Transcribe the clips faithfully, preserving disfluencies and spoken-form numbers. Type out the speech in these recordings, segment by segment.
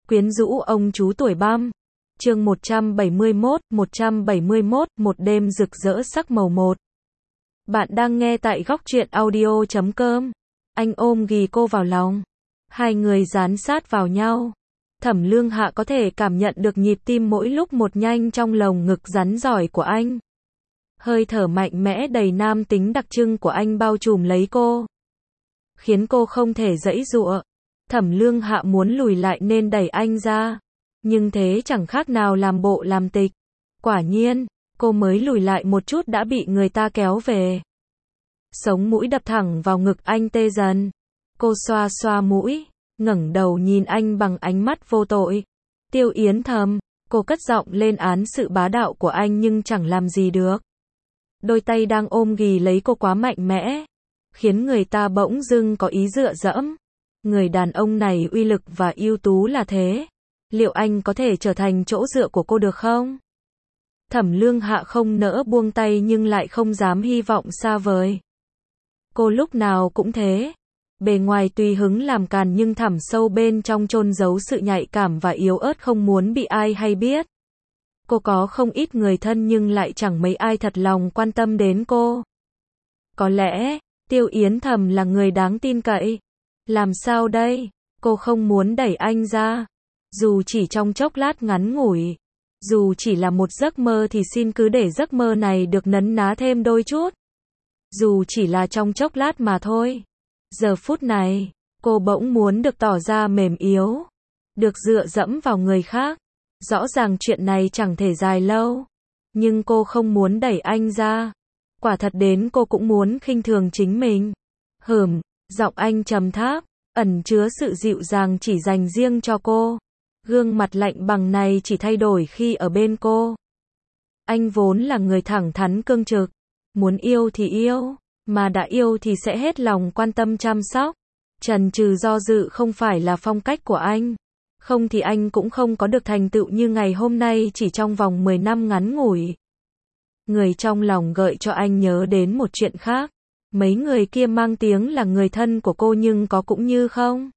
Quyến rũ ông chú tuổi băm. Chương một trăm bảy mươi mốt, một trăm bảy mươi mốt, một đêm rực rỡ sắc màu một. Bạn đang nghe tại góc truyện audio chấm com. Anh ôm ghì cô vào lòng. Hai người dán sát vào nhau. Thẩm Lương Hạ có thể cảm nhận được nhịp tim mỗi lúc một nhanh trong lồng ngực rắn giỏi của anh. Hơi thở mạnh mẽ đầy nam tính đặc trưng của anh bao trùm lấy cô, khiến cô không thể giãy giụa. Thẩm Lương Hạ muốn lùi lại nên đẩy anh ra, nhưng thế chẳng khác nào làm bộ làm tịch. Quả nhiên, cô mới lùi lại một chút đã bị người ta kéo về. Sống mũi đập thẳng vào ngực anh tê dần. Cô xoa xoa mũi, ngẩng đầu nhìn anh bằng ánh mắt vô tội. Tiêu Yến thầm, cô cất giọng lên án sự bá đạo của anh nhưng chẳng làm gì được. Đôi tay đang ôm ghì lấy cô quá mạnh mẽ, khiến người ta bỗng dưng có ý dựa dẫm. Người đàn ông này uy lực và ưu tú là thế. Liệu anh có thể trở thành chỗ dựa của cô được không? Thẩm Lương Hạ không nỡ buông tay nhưng lại không dám hy vọng xa vời. Cô lúc nào cũng thế. Bề ngoài tùy hứng làm càn nhưng thẳm sâu bên trong chôn giấu sự nhạy cảm và yếu ớt không muốn bị ai hay biết. Cô có không ít người thân nhưng lại chẳng mấy ai thật lòng quan tâm đến cô. Có lẽ, Tiêu Yến thầm là người đáng tin cậy. Làm sao đây? Cô không muốn đẩy anh ra. Dù chỉ trong chốc lát ngắn ngủi, dù chỉ là một giấc mơ thì xin cứ để giấc mơ này được nấn ná thêm đôi chút. Dù chỉ là trong chốc lát mà thôi. Giờ phút này, cô bỗng muốn được tỏ ra mềm yếu, được dựa dẫm vào người khác. Rõ ràng chuyện này chẳng thể dài lâu, nhưng cô không muốn đẩy anh ra. Quả thật đến cô cũng muốn khinh thường chính mình. Hừm, giọng anh trầm thấp, ẩn chứa sự dịu dàng chỉ dành riêng cho cô. Gương mặt lạnh bằng này chỉ thay đổi khi ở bên cô. Anh vốn là người thẳng thắn cương trực, muốn yêu thì yêu, mà đã yêu thì sẽ hết lòng quan tâm chăm sóc. Chần chừ do dự không phải là phong cách của anh. Không thì anh cũng không có được thành tựu như ngày hôm nay chỉ trong vòng mười năm ngắn ngủi. Người trong lòng gợi cho anh nhớ đến một chuyện khác. Mấy người kia mang tiếng là người thân của cô nhưng có cũng như không.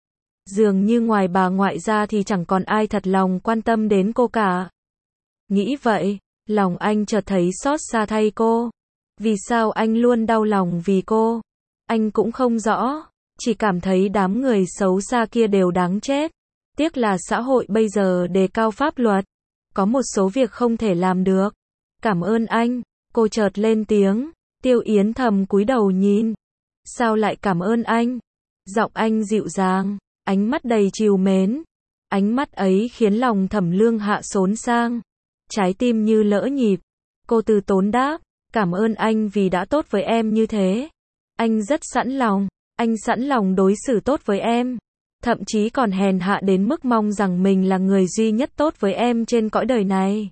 Dường như ngoài bà ngoại ra thì chẳng còn ai thật lòng quan tâm đến cô cả. Nghĩ vậy, lòng anh chợt thấy xót xa thay cô. Vì sao anh luôn đau lòng vì cô? Anh cũng không rõ, chỉ cảm thấy đám người xấu xa kia đều đáng chết. Tiếc là xã hội bây giờ đề cao pháp luật, có một số việc không thể làm được. Cảm ơn anh, cô chợt lên tiếng. Tiêu Yến thầm cúi đầu nhìn. Sao lại cảm ơn anh? Giọng anh dịu dàng, ánh mắt đầy trìu mến. Ánh mắt ấy khiến lòng Thẩm Lương Hạ xốn sang. Trái tim như lỡ nhịp. Cô từ tốn đáp, cảm ơn anh vì đã tốt với em như thế. Anh rất sẵn lòng, anh sẵn lòng đối xử tốt với em. Thậm chí còn hèn hạ đến mức mong rằng mình là người duy nhất tốt với em trên cõi đời này.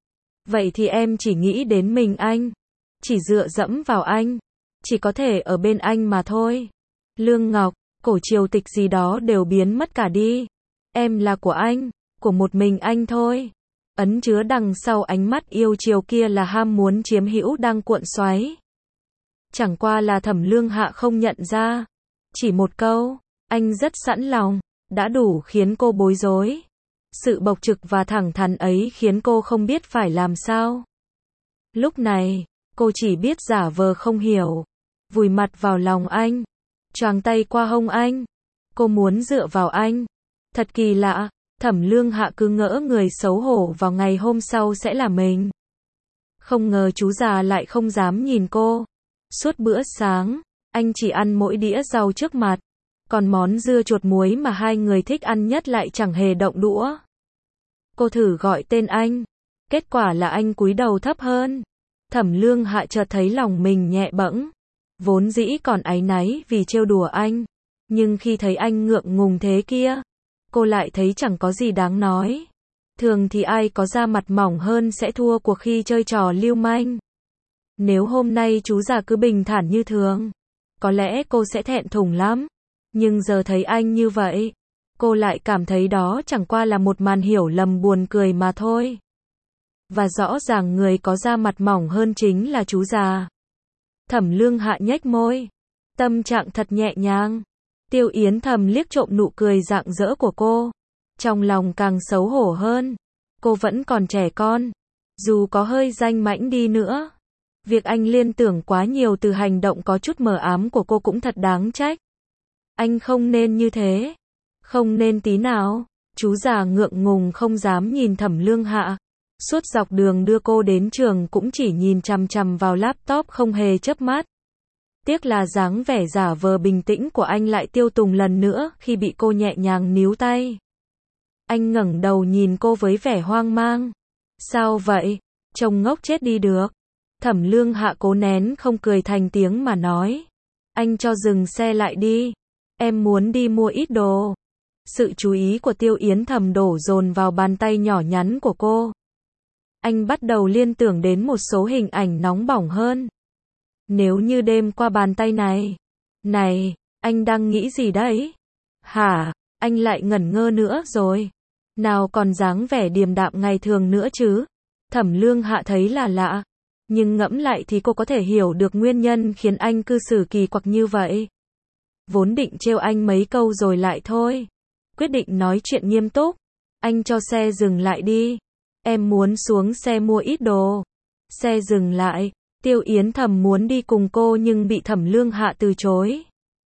Vậy thì em chỉ nghĩ đến mình anh, chỉ dựa dẫm vào anh, chỉ có thể ở bên anh mà thôi. Lương Ngọc, cổ triều tịch gì đó đều biến mất cả đi. Em là của anh, của một mình anh thôi. Ấn chứa đằng sau ánh mắt yêu chiều kia là ham muốn chiếm hữu đang cuộn xoáy. Chẳng qua là Thẩm Lương Hạ không nhận ra. Chỉ một câu, anh rất sẵn lòng, đã đủ khiến cô bối rối. Sự bộc trực và thẳng thắn ấy khiến cô không biết phải làm sao. Lúc này, cô chỉ biết giả vờ không hiểu, vùi mặt vào lòng anh, choàng tay qua hông anh. Cô muốn dựa vào anh. Thật kỳ lạ, Thẩm Lương Hạ cứ ngỡ người xấu hổ vào ngày hôm sau sẽ là mình. Không ngờ chú già lại không dám nhìn cô. Suốt bữa sáng, anh chỉ ăn mỗi đĩa rau trước mặt. Còn món dưa chuột muối mà hai người thích ăn nhất lại chẳng hề động đũa. Cô thử gọi tên anh. Kết quả là anh cúi đầu thấp hơn. Thẩm Lương Hạ chợt thấy lòng mình nhẹ bẫng. Vốn dĩ còn áy náy vì trêu đùa anh. Nhưng khi thấy anh ngượng ngùng thế kia, cô lại thấy chẳng có gì đáng nói. Thường thì ai có da mặt mỏng hơn sẽ thua cuộc khi chơi trò lưu manh. Nếu hôm nay chú già cứ bình thản như thường, có lẽ cô sẽ thẹn thùng lắm. Nhưng giờ thấy anh như vậy, cô lại cảm thấy đó chẳng qua là một màn hiểu lầm buồn cười mà thôi. Và rõ ràng người có da mặt mỏng hơn chính là chú già. Thẩm Lương Hạ nhếch môi. Tâm trạng thật nhẹ nhàng. Tiêu Yến thầm liếc trộm nụ cười rạng rỡ của cô. Trong lòng càng xấu hổ hơn. Cô vẫn còn trẻ con. Dù có hơi danh mãnh đi nữa. Việc anh liên tưởng quá nhiều từ hành động có chút mờ ám của cô cũng thật đáng trách. Anh không nên như thế. Không nên tí nào. Chú già ngượng ngùng không dám nhìn Thẩm Lương Hạ. Suốt dọc đường đưa cô đến trường cũng chỉ nhìn chằm chằm vào laptop không hề chớp mắt. Tiếc là dáng vẻ giả vờ bình tĩnh của anh lại tiêu tùng lần nữa khi bị cô nhẹ nhàng níu tay. Anh ngẩng đầu nhìn cô với vẻ hoang mang. Sao vậy? Trông ngốc chết đi được. Thẩm Lương Hạ cố nén không cười thành tiếng mà nói. Anh cho dừng xe lại đi. Em muốn đi mua ít đồ. Sự chú ý của Tiêu Yến Thầm đổ dồn vào bàn tay nhỏ nhắn của cô. Anh bắt đầu liên tưởng đến một số hình ảnh nóng bỏng hơn. Nếu như đêm qua bàn tay này. Này, anh đang nghĩ gì đấy? Hả, anh lại ngẩn ngơ nữa rồi. Nào còn dáng vẻ điềm đạm ngày thường nữa chứ. Thẩm Lương Hạ thấy là lạ. Nhưng ngẫm lại thì cô có thể hiểu được nguyên nhân khiến anh cư xử kỳ quặc như vậy. Vốn định trêu anh mấy câu rồi lại thôi. Quyết định nói chuyện nghiêm túc. Anh cho xe dừng lại đi. Em muốn xuống xe mua ít đồ. Xe dừng lại. Tiêu Yến Thầm muốn đi cùng cô nhưng bị Thẩm Lương Hạ từ chối.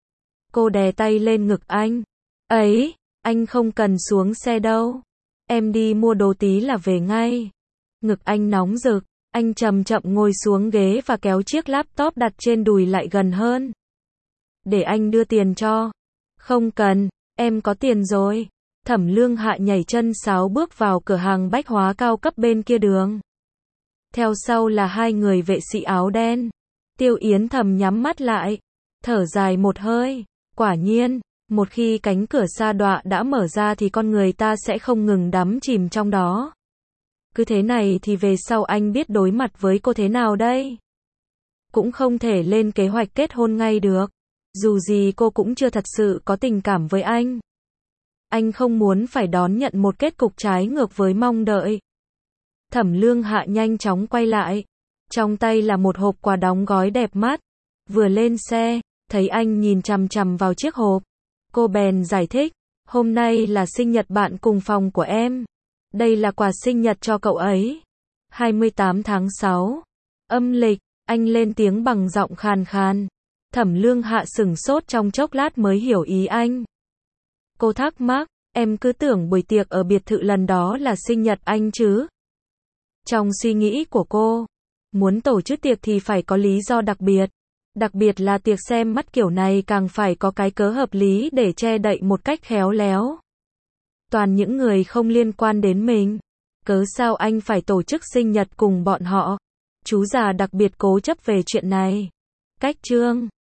Cô đè tay lên ngực anh. Ấy, anh không cần xuống xe đâu. Em đi mua đồ tí là về ngay. Ngực anh nóng rực. Anh chậm chậm ngồi xuống ghế và kéo chiếc laptop đặt trên đùi lại gần hơn. Để anh đưa tiền cho. Không cần, em có tiền rồi. Thẩm Lương Hạ nhảy chân sáo bước vào cửa hàng bách hóa cao cấp bên kia đường. Theo sau là hai người vệ sĩ áo đen. Tiêu Yến Thầm nhắm mắt lại. Thở dài một hơi. Quả nhiên, một khi cánh cửa sa đọa đã mở ra thì con người ta sẽ không ngừng đắm chìm trong đó. Cứ thế này thì về sau anh biết đối mặt với cô thế nào đây? Cũng không thể lên kế hoạch kết hôn ngay được. Dù gì cô cũng chưa thật sự có tình cảm với anh. Anh không muốn phải đón nhận một kết cục trái ngược với mong đợi. Thẩm Lương Hạ nhanh chóng quay lại. Trong tay là một hộp quà đóng gói đẹp mắt. Vừa lên xe, thấy anh nhìn chằm chằm vào chiếc hộp. Cô bèn giải thích. Hôm nay là sinh nhật bạn cùng phòng của em. Đây là quà sinh nhật cho cậu ấy. hai mươi tám tháng sáu. Âm lịch, anh lên tiếng bằng giọng khàn khàn. Thẩm Lương Hạ sửng sốt trong chốc lát mới hiểu ý anh. Cô thắc mắc, em cứ tưởng buổi tiệc ở biệt thự lần đó là sinh nhật anh chứ. Trong suy nghĩ của cô, muốn tổ chức tiệc thì phải có lý do đặc biệt. Đặc biệt là tiệc xem mắt kiểu này càng phải có cái cớ hợp lý để che đậy một cách khéo léo. Toàn những người không liên quan đến mình. Cớ sao anh phải tổ chức sinh nhật cùng bọn họ? Chú già đặc biệt cố chấp về chuyện này. Cách chương